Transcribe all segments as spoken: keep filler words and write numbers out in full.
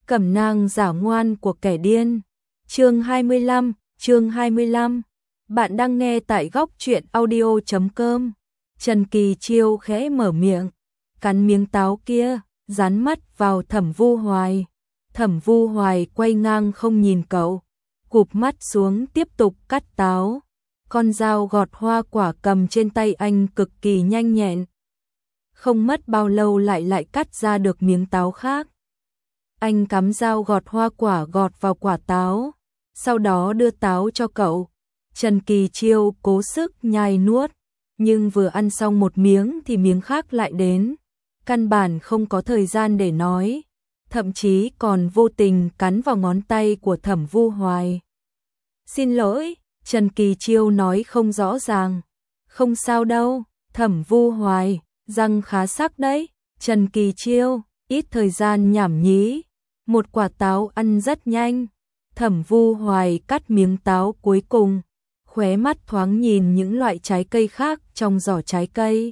Cẩm nang giả ngoan của kẻ điên. Chương hai mươi lăm, chương hai mươi lăm. Bạn đang nghe tại góc truyện audio chấm com. Trần Kỳ Chiêu khẽ mở miệng, cắn miếng táo kia, dán mắt vào Thẩm Vu Hoài. Thẩm Vu Hoài quay ngang không nhìn cậu, cụp mắt xuống tiếp tục cắt táo. Con dao gọt hoa quả cầm trên tay anh cực kỳ nhanh nhẹn. Không mất bao lâu lại lại cắt ra được miếng táo khác. Anh cắm dao gọt hoa quả gọt vào quả táo, sau đó đưa táo cho cậu. Trần Kỳ Chiêu cố sức nhai nuốt, nhưng vừa ăn xong một miếng thì miếng khác lại đến. Căn bản không có thời gian để nói, thậm chí còn vô tình cắn vào ngón tay của Thẩm Vu Hoài. Xin lỗi, Trần Kỳ Chiêu nói không rõ ràng. Không sao đâu, Thẩm Vu Hoài, răng khá sắc đấy. Trần Kỳ Chiêu, ít thời gian nhảm nhí. Một quả táo ăn rất nhanh. Thẩm Vu Hoài cắt miếng táo cuối cùng, khóe mắt thoáng nhìn những loại trái cây khác trong giỏ trái cây.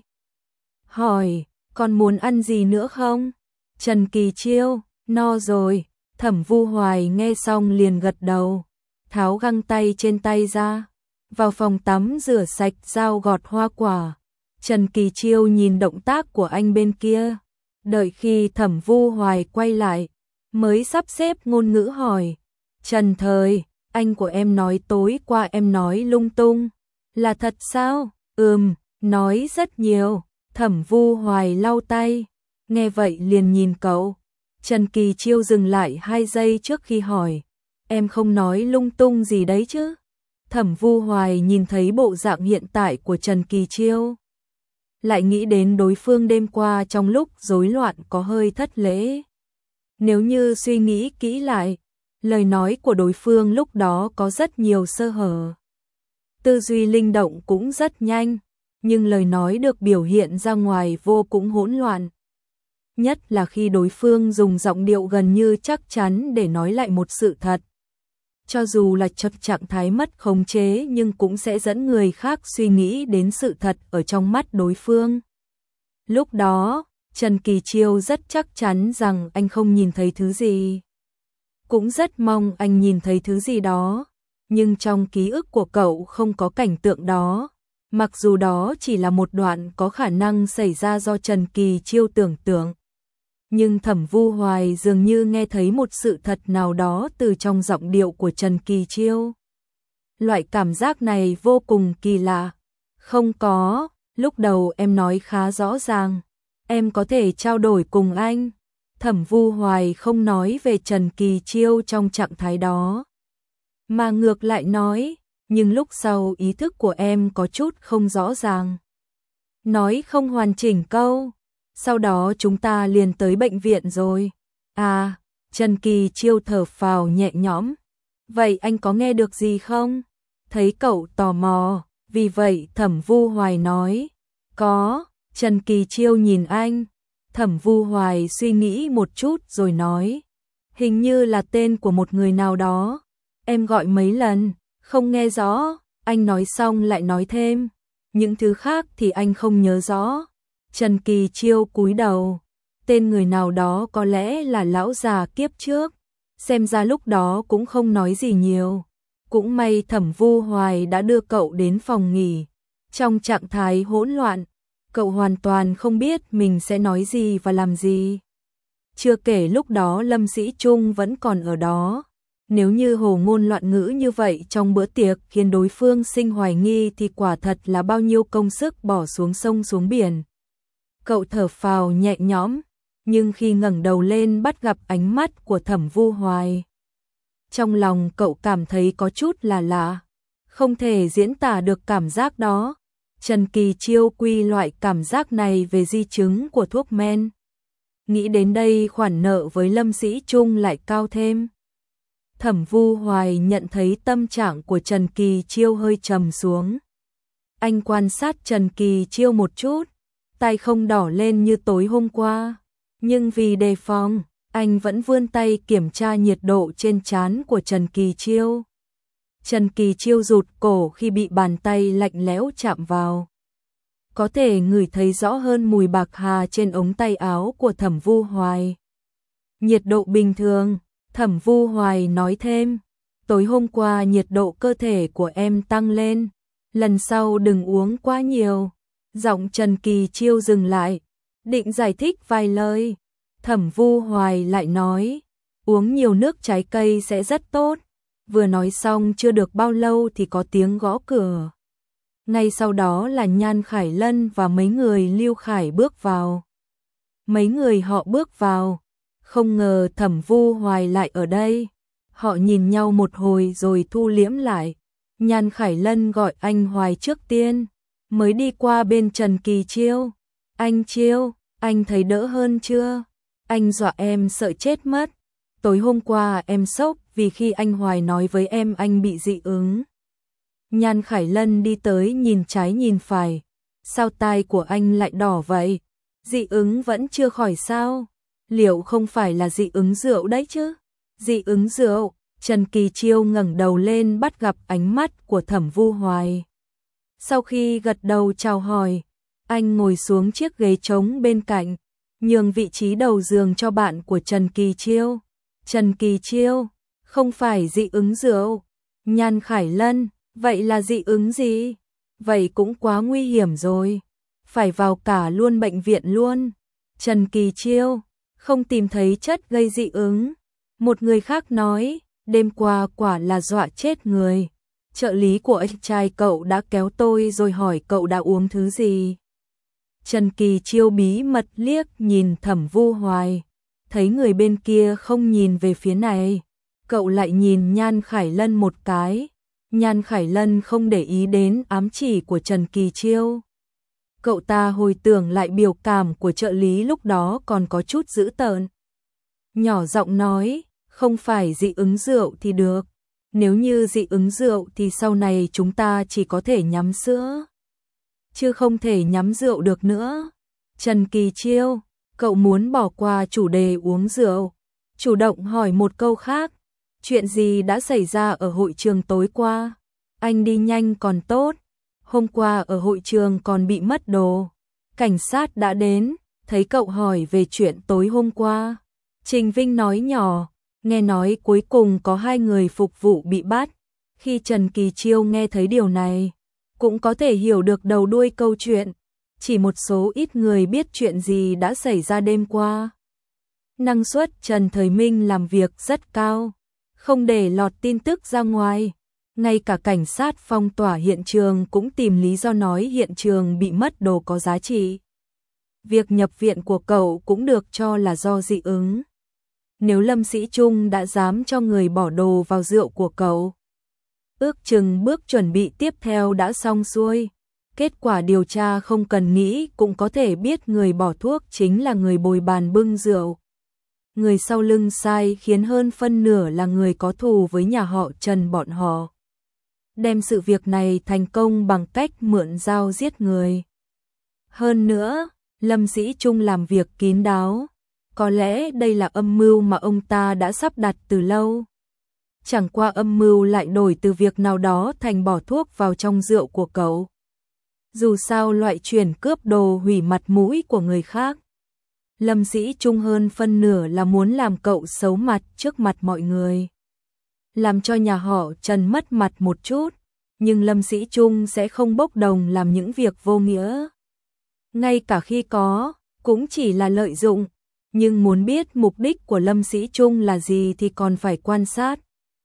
Hỏi, còn muốn ăn gì nữa không? Trần Kỳ Chiêu, no rồi. Thẩm Vu Hoài nghe xong liền gật đầu, tháo găng tay trên tay ra, vào phòng tắm rửa sạch dao gọt hoa quả. Trần Kỳ Chiêu nhìn động tác của anh bên kia, đợi khi Thẩm Vu Hoài quay lại, mới sắp xếp ngôn ngữ hỏi, Trần Thời, anh của em nói tối qua em nói lung tung, là thật sao? Ừm, nói rất nhiều. Thẩm Vu Hoài lau tay, nghe vậy liền nhìn cậu. Trần Kỳ Chiêu dừng lại hai giây trước khi hỏi, em không nói lung tung gì đấy chứ? Thẩm Vu Hoài nhìn thấy bộ dạng hiện tại của Trần Kỳ Chiêu, lại nghĩ đến đối phương đêm qua trong lúc rối loạn có hơi thất lễ. Nếu như suy nghĩ kỹ lại, lời nói của đối phương lúc đó có rất nhiều sơ hở. Tư duy linh động cũng rất nhanh, nhưng lời nói được biểu hiện ra ngoài vô cùng hỗn loạn. Nhất là khi đối phương dùng giọng điệu gần như chắc chắn để nói lại một sự thật. Cho dù là trong trạng thái mất khống chế nhưng cũng sẽ dẫn người khác suy nghĩ đến sự thật ở trong mắt đối phương. Lúc đó, Trần Kỳ Chiêu rất chắc chắn rằng anh không nhìn thấy thứ gì. Cũng rất mong anh nhìn thấy thứ gì đó, nhưng trong ký ức của cậu không có cảnh tượng đó. Mặc dù đó chỉ là một đoạn có khả năng xảy ra do Trần Kỳ Chiêu tưởng tượng, nhưng Thẩm Vu Hoài dường như nghe thấy một sự thật nào đó từ trong giọng điệu của Trần Kỳ Chiêu. Loại cảm giác này vô cùng kỳ lạ. Không có, lúc đầu em nói khá rõ ràng, em có thể trao đổi cùng anh. Thẩm Vu Hoài không nói về Trần Kỳ Chiêu trong trạng thái đó, mà ngược lại nói, nhưng lúc sau ý thức của em có chút không rõ ràng. Nói không hoàn chỉnh câu, sau đó chúng ta liền tới bệnh viện rồi. À, Trần Kỳ Chiêu thở phào nhẹ nhõm. Vậy anh có nghe được gì không? Thấy cậu tò mò, vì vậy Thẩm Vu Hoài nói. Có. Trần Kỳ Chiêu nhìn anh. Thẩm Vu Hoài suy nghĩ một chút rồi nói, hình như là tên của một người nào đó. Em gọi mấy lần, không nghe rõ. Anh nói xong lại nói thêm, những thứ khác thì anh không nhớ rõ. Trần Kỳ Chiêu cúi đầu, tên người nào đó có lẽ là lão già kiếp trước. Xem ra lúc đó cũng không nói gì nhiều. Cũng may Thẩm Vu Hoài đã đưa cậu đến phòng nghỉ. Trong trạng thái hỗn loạn, cậu hoàn toàn không biết mình sẽ nói gì và làm gì. Chưa kể lúc đó Lâm Sĩ Trung vẫn còn ở đó. Nếu như hồ ngôn loạn ngữ như vậy trong bữa tiệc khiến đối phương sinh hoài nghi thì quả thật là bao nhiêu công sức bỏ xuống sông xuống biển. Cậu thở phào nhẹ nhõm, nhưng khi ngẩng đầu lên bắt gặp ánh mắt của Thẩm Vu Hoài, trong lòng cậu cảm thấy có chút là lạ, không thể diễn tả được cảm giác đó. Trần Kỳ Chiêu quy loại cảm giác này về di chứng của thuốc men. Nghĩ đến đây khoản nợ với Lâm Sĩ Trung lại cao thêm. Thẩm Vu Hoài nhận thấy tâm trạng của Trần Kỳ Chiêu hơi trầm xuống. Anh quan sát Trần Kỳ Chiêu một chút, tay không đỏ lên như tối hôm qua, nhưng vì đề phòng, anh vẫn vươn tay kiểm tra nhiệt độ trên trán của Trần Kỳ Chiêu. Trần Kỳ Chiêu rụt cổ khi bị bàn tay lạnh lẽo chạm vào. Có thể ngửi thấy rõ hơn mùi bạc hà trên ống tay áo của Thẩm Vu Hoài. nhiệt độ bình thường, Thẩm Vu Hoài nói thêm, tối hôm qua nhiệt độ cơ thể của em tăng lên, lần sau đừng uống quá nhiều. Giọng Trần Kỳ Chiêu dừng lại, định giải thích vài lời, Thẩm Vu Hoài lại nói, uống nhiều nước trái cây sẽ rất tốt. Vừa nói xong chưa được bao lâu thì có tiếng gõ cửa. Ngay sau đó là Nhan Khải Lân và mấy người Lưu Khải bước vào. Mấy người họ bước vào, không ngờ Thẩm Vu Hoài lại ở đây. Họ nhìn nhau một hồi rồi thu liễm lại. Nhan Khải Lân gọi anh Hoài trước tiên, mới đi qua bên Trần Kỳ Chiêu. Anh Chiêu, anh thấy đỡ hơn chưa? Anh dọa em sợ chết mất. Tối hôm qua em sốc vì khi anh Hoài nói với em anh bị dị ứng. Nhan Khải Lân đi tới nhìn trái nhìn phải. Sao tai của anh lại đỏ vậy? Dị ứng vẫn chưa khỏi sao? Liệu không phải là dị ứng rượu đấy chứ? Dị ứng rượu? Trần Kỳ Chiêu ngẩng đầu lên bắt gặp ánh mắt của Thẩm Vu Hoài. Sau khi gật đầu chào hỏi, anh ngồi xuống chiếc ghế trống bên cạnh, nhường vị trí đầu giường cho bạn của Trần Kỳ Chiêu. Trần Kỳ Chiêu, không phải dị ứng rượu. Nhan Khải Lân, vậy là dị ứng gì? Vậy cũng quá nguy hiểm rồi. Phải vào cả luôn bệnh viện luôn. Trần Kỳ Chiêu, không tìm thấy chất gây dị ứng. Một người khác nói, đêm qua quả là dọa chết người. Trợ lý của anh trai cậu đã kéo tôi rồi hỏi cậu đã uống thứ gì. Trần Kỳ Chiêu bí mật liếc nhìn Thẩm Vu Hoài, thấy người bên kia không nhìn về phía này, cậu lại nhìn Nhan Khải Lân một cái. Nhan Khải Lân không để ý đến ám chỉ của Trần Kỳ Chiêu. Cậu ta hồi tưởng lại biểu cảm của trợ lý lúc đó còn có chút dữ tợn. Nhỏ giọng nói, không phải dị ứng rượu thì được. Nếu như dị ứng rượu thì sau này chúng ta chỉ có thể nhắm sữa, chứ không thể nhắm rượu được nữa. Trần Kỳ Chiêu, cậu muốn bỏ qua chủ đề uống rượu, chủ động hỏi một câu khác. Chuyện gì đã xảy ra ở hội trường tối qua? Anh đi nhanh còn tốt. Hôm qua ở hội trường còn bị mất đồ. Cảnh sát đã đến, thấy cậu hỏi về chuyện tối hôm qua. Trình Vinh nói nhỏ, nghe nói cuối cùng có hai người phục vụ bị bắt. Khi Trần Kỳ Chiêu nghe thấy điều này, cũng có thể hiểu được đầu đuôi câu chuyện. Chỉ một số ít người biết chuyện gì đã xảy ra đêm qua. Năng suất Trần Thời Minh làm việc rất cao, không để lọt tin tức ra ngoài. Ngay cả cảnh sát phong tỏa hiện trường cũng tìm lý do nói hiện trường bị mất đồ có giá trị. Việc nhập viện của cậu cũng được cho là do dị ứng. Nếu Lâm Sĩ Trung đã dám cho người bỏ đồ vào rượu của cậu, ước chừng bước chuẩn bị tiếp theo đã xong xuôi. Kết quả điều tra không cần nghĩ cũng có thể biết người bỏ thuốc chính là người bồi bàn bưng rượu. Người sau lưng sai khiến hơn phân nửa là người có thù với nhà họ Trần bọn họ. Đem sự việc này thành công bằng cách mượn dao giết người. Hơn nữa, Lâm Sĩ Trung làm việc kín đáo. Có lẽ đây là âm mưu mà ông ta đã sắp đặt từ lâu. Chẳng qua âm mưu lại đổi từ việc nào đó thành bỏ thuốc vào trong rượu của cậu. Dù sao loại chuyển cướp đồ hủy mặt mũi của người khác. Lâm Sĩ Trung hơn phân nửa là muốn làm cậu xấu mặt trước mặt mọi người. Làm cho nhà họ Trần mất mặt một chút, nhưng Lâm Sĩ Trung sẽ không bốc đồng làm những việc vô nghĩa. Ngay cả khi có, cũng chỉ là lợi dụng, nhưng muốn biết mục đích của Lâm Sĩ Trung là gì thì còn phải quan sát.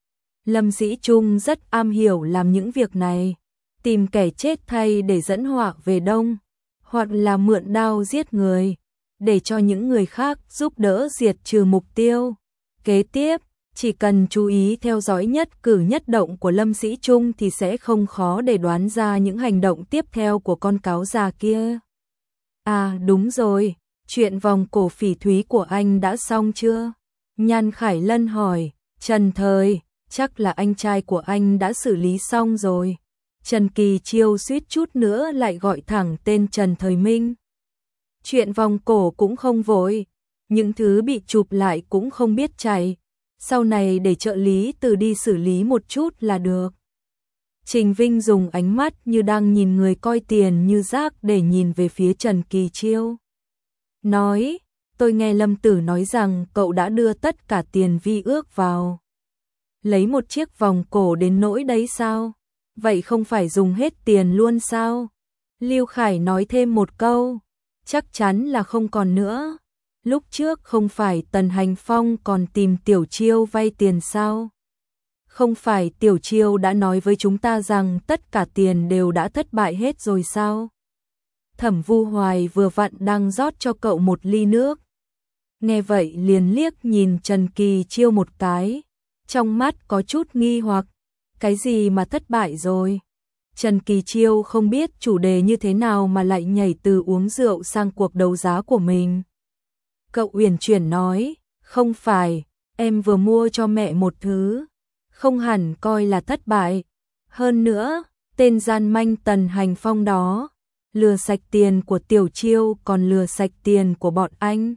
Lâm Sĩ Trung rất am hiểu làm những việc này, tìm kẻ chết thay để dẫn họa về đông, hoặc là mượn đao giết người, để cho những người khác giúp đỡ diệt trừ mục tiêu. Kế tiếp, chỉ cần chú ý theo dõi nhất cử nhất động của Lâm Sĩ Trung thì sẽ không khó để đoán ra những hành động tiếp theo của con cáo già kia. À đúng rồi, chuyện vòng cổ phỉ thúy của anh đã xong chưa? Nhan Khải Lân hỏi. Trần Thời, chắc là anh trai của anh đã xử lý xong rồi. Trần Kỳ Chiêu suýt chút nữa lại gọi thẳng tên Trần Thời Minh. Chuyện vòng cổ cũng không vội, những thứ bị chụp lại cũng không biết chạy. Sau này để trợ lý từ đi xử lý một chút là được. Trình Vinh dùng ánh mắt như đang nhìn người coi tiền như rác để nhìn về phía Trần Kỳ Chiêu. Nói, tôi nghe Lâm Tử nói rằng cậu đã đưa tất cả tiền vi ước vào. Lấy một chiếc vòng cổ đến nỗi đấy sao? Vậy không phải dùng hết tiền luôn sao? Lưu Khải nói thêm một câu, chắc chắn là không còn nữa. Lúc trước không phải Tần Hành Phong còn tìm Tiểu Chiêu vay tiền sao? Không phải Tiểu Chiêu đã nói với chúng ta rằng tất cả tiền đều đã thất bại hết rồi sao? Thẩm Vu Hoài vừa vặn đang rót cho cậu một ly nước. Nghe vậy liền liếc nhìn Trần Kỳ Chiêu một cái, trong mắt có chút nghi hoặc, cái gì mà thất bại rồi? Trần Kỳ Chiêu không biết chủ đề như thế nào mà lại nhảy từ uống rượu sang cuộc đấu giá của mình. Cậu uyển chuyển nói, không phải, em vừa mua cho mẹ một thứ, không hẳn coi là thất bại. Hơn nữa, tên gian manh Tần Hành Phong đó, lừa sạch tiền của Tiểu Chiêu còn lừa sạch tiền của bọn anh.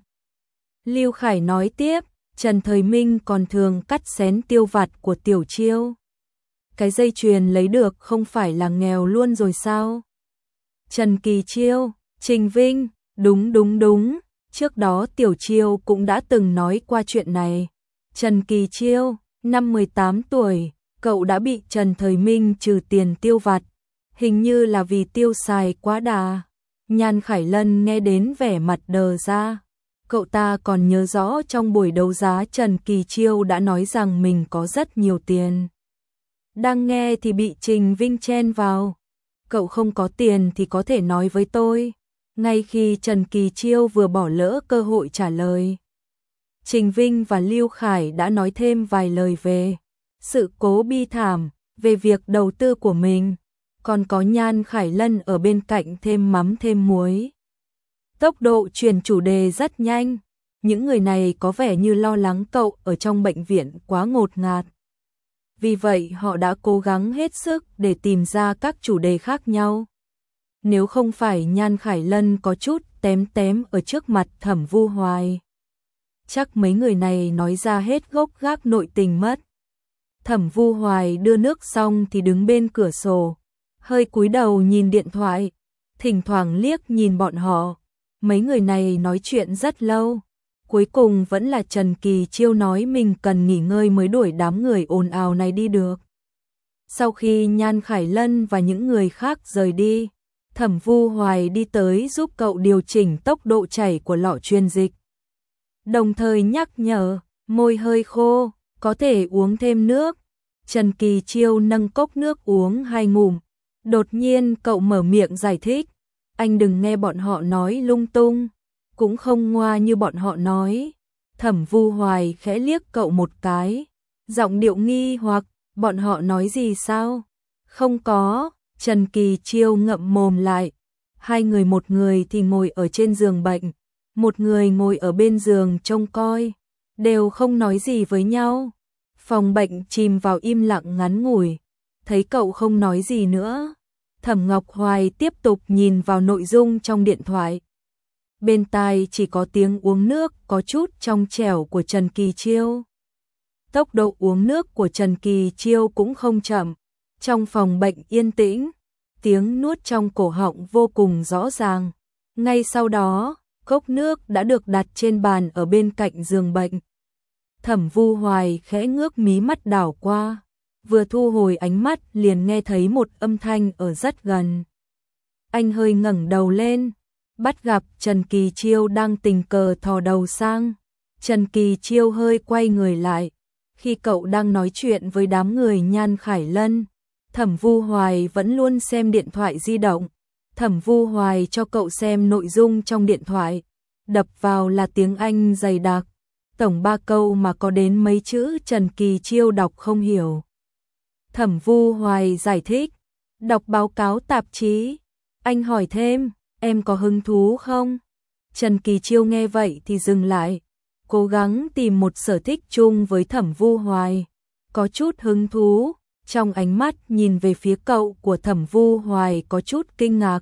Lưu Khải nói tiếp, Trần Thời Minh còn thường cắt xén tiêu vặt của Tiểu Chiêu. Cái dây chuyền lấy được không phải là nghèo luôn rồi sao? Trần Kỳ Chiêu, Trình Vinh, đúng đúng đúng, trước đó Tiểu Chiêu cũng đã từng nói qua chuyện này. Trần Kỳ Chiêu, năm mười tám tuổi, cậu đã bị Trần Thời Minh trừ tiền tiêu vặt, hình như là vì tiêu xài quá đà. Nhan Khải Lân nghe đến vẻ mặt đờ ra. Cậu ta còn nhớ rõ trong buổi đấu giá Trần Kỳ Chiêu đã nói rằng mình có rất nhiều tiền. Đang nghe thì bị Trình Vinh chen vào. Cậu không có tiền thì có thể nói với tôi. Ngay khi Trần Kỳ Chiêu vừa bỏ lỡ cơ hội trả lời, Trình Vinh và Lưu Khải đã nói thêm vài lời về sự cố bi thảm, về việc đầu tư của mình. Còn có Nhan Khải Lân ở bên cạnh thêm mắm thêm muối. Tốc độ chuyển chủ đề rất nhanh. Những người này có vẻ như lo lắng cậu ở trong bệnh viện quá ngột ngạt. Vì vậy họ đã cố gắng hết sức để tìm ra các chủ đề khác nhau. Nếu không phải Nhan Khải Lân có chút tém tém ở trước mặt Thẩm Vu Hoài, chắc mấy người này nói ra hết gốc gác nội tình mất. Thẩm Vu Hoài đưa nước xong thì đứng bên cửa sổ, hơi cúi đầu nhìn điện thoại, thỉnh thoảng liếc nhìn bọn họ. Mấy người này nói chuyện rất lâu. Cuối cùng vẫn là Trần Kỳ Chiêu nói mình cần nghỉ ngơi mới đuổi đám người ồn ào này đi được. Sau khi Nhan Khải Lân và những người khác rời đi, Thẩm Vu Hoài đi tới giúp cậu điều chỉnh tốc độ chảy của lọ truyền dịch. Đồng thời nhắc nhở, môi hơi khô, có thể uống thêm nước. Trần Kỳ Chiêu nâng cốc nước uống hai ngụm. Đột nhiên cậu mở miệng giải thích, anh đừng nghe bọn họ nói lung tung, cũng không ngoa như bọn họ nói. Thẩm Vu Hoài khẽ liếc cậu một cái, giọng điệu nghi hoặc, bọn họ nói gì sao? Không có. Trần Kỳ Chiêu ngậm mồm lại. Hai người, một người thì ngồi ở trên giường bệnh, một người ngồi ở bên giường trông coi, đều không nói gì với nhau. Phòng bệnh chìm vào im lặng ngắn ngủi. Thấy cậu không nói gì nữa, Thẩm Ngọc Hoài tiếp tục nhìn vào nội dung trong điện thoại. Bên tai chỉ có tiếng uống nước có chút trong trẻo của Trần Kỳ Chiêu. Tốc độ uống nước của Trần Kỳ Chiêu cũng không chậm. Trong phòng bệnh yên tĩnh, tiếng nuốt trong cổ họng vô cùng rõ ràng. Ngay sau đó, cốc nước đã được đặt trên bàn ở bên cạnh giường bệnh. Thẩm Vu Hoài khẽ ngước mí mắt đảo qua, vừa thu hồi ánh mắt liền nghe thấy một âm thanh ở rất gần. Anh hơi ngẩng đầu lên, bắt gặp Trần Kỳ Chiêu đang tình cờ thò đầu sang. Trần Kỳ Chiêu hơi quay người lại. Khi cậu đang nói chuyện với đám người Nhan Khải Lân, Thẩm Vu Hoài vẫn luôn xem điện thoại di động. Thẩm Vu Hoài cho cậu xem nội dung trong điện thoại, đập vào là tiếng Anh dày đặc. Tổng ba câu mà có đến mấy chữ Trần Kỳ Chiêu đọc không hiểu. Thẩm Vu Hoài giải thích, đọc báo cáo tạp chí. Anh hỏi thêm, em có hứng thú không? Trần Kỳ Chiêu nghe vậy thì dừng lại, cố gắng tìm một sở thích chung với Thẩm Vu Hoài. Có chút hứng thú, trong ánh mắt nhìn về phía cậu của Thẩm Vu Hoài có chút kinh ngạc.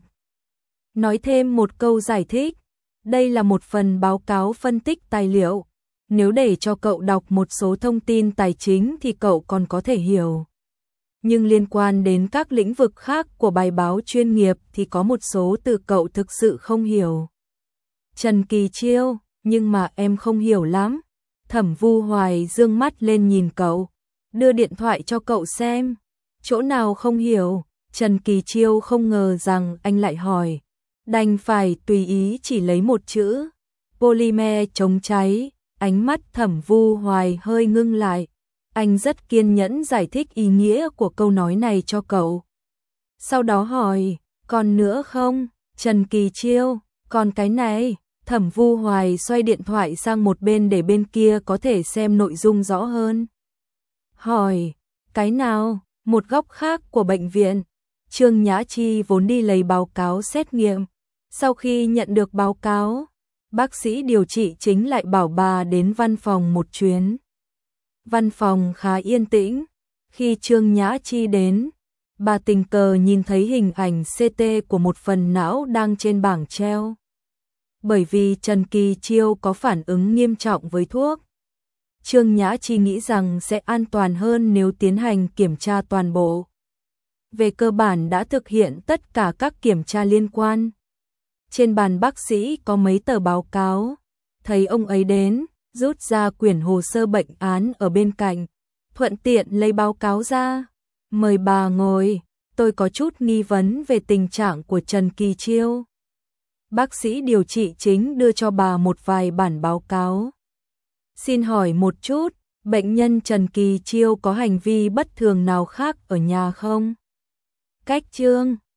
Nói thêm một câu giải thích, đây là một phần báo cáo phân tích tài liệu. Nếu để cho cậu đọc một số thông tin tài chính thì cậu còn có thể hiểu. Nhưng liên quan đến các lĩnh vực khác của bài báo chuyên nghiệp thì có một số từ cậu thực sự không hiểu. Trần Kỳ Chiêu, nhưng mà em không hiểu lắm. Thẩm Vu Hoài dương mắt lên nhìn cậu, đưa điện thoại cho cậu xem. Chỗ nào không hiểu? Trần Kỳ Chiêu không ngờ rằng anh lại hỏi, đành phải tùy ý chỉ lấy một chữ, polymer chống cháy. Ánh mắt Thẩm Vu Hoài hơi ngưng lại, anh rất kiên nhẫn giải thích ý nghĩa của câu nói này cho cậu. Sau đó hỏi, còn nữa không? Trần Kỳ Chiêu, còn cái này. Thẩm Vu Hoài xoay điện thoại sang một bên để bên kia có thể xem nội dung rõ hơn. Hỏi, cái nào? Một góc khác của bệnh viện. Trương Nhã Chi vốn đi lấy báo cáo xét nghiệm. Sau khi nhận được báo cáo, bác sĩ điều trị chính lại bảo bà đến văn phòng một chuyến. Văn phòng khá yên tĩnh. Khi Trương Nhã Chi đến, bà tình cờ nhìn thấy hình ảnh xê tê của một phần não đang trên bảng treo. Bởi vì Trần Kỳ Chiêu có phản ứng nghiêm trọng với thuốc, Trương Nhã Chi nghĩ rằng sẽ an toàn hơn nếu tiến hành kiểm tra toàn bộ. Về cơ bản đã thực hiện tất cả các kiểm tra liên quan. Trên bàn bác sĩ có mấy tờ báo cáo. Thấy ông ấy đến, rút ra quyển hồ sơ bệnh án ở bên cạnh, thuận tiện lấy báo cáo ra. Mời bà ngồi, tôi có chút nghi vấn về tình trạng của Trần Kỳ Chiêu. Bác sĩ điều trị chính đưa cho bà một vài bản báo cáo. Xin hỏi một chút, bệnh nhân Trần Kỳ Chiêu có hành vi bất thường nào khác ở nhà không? Cách Trương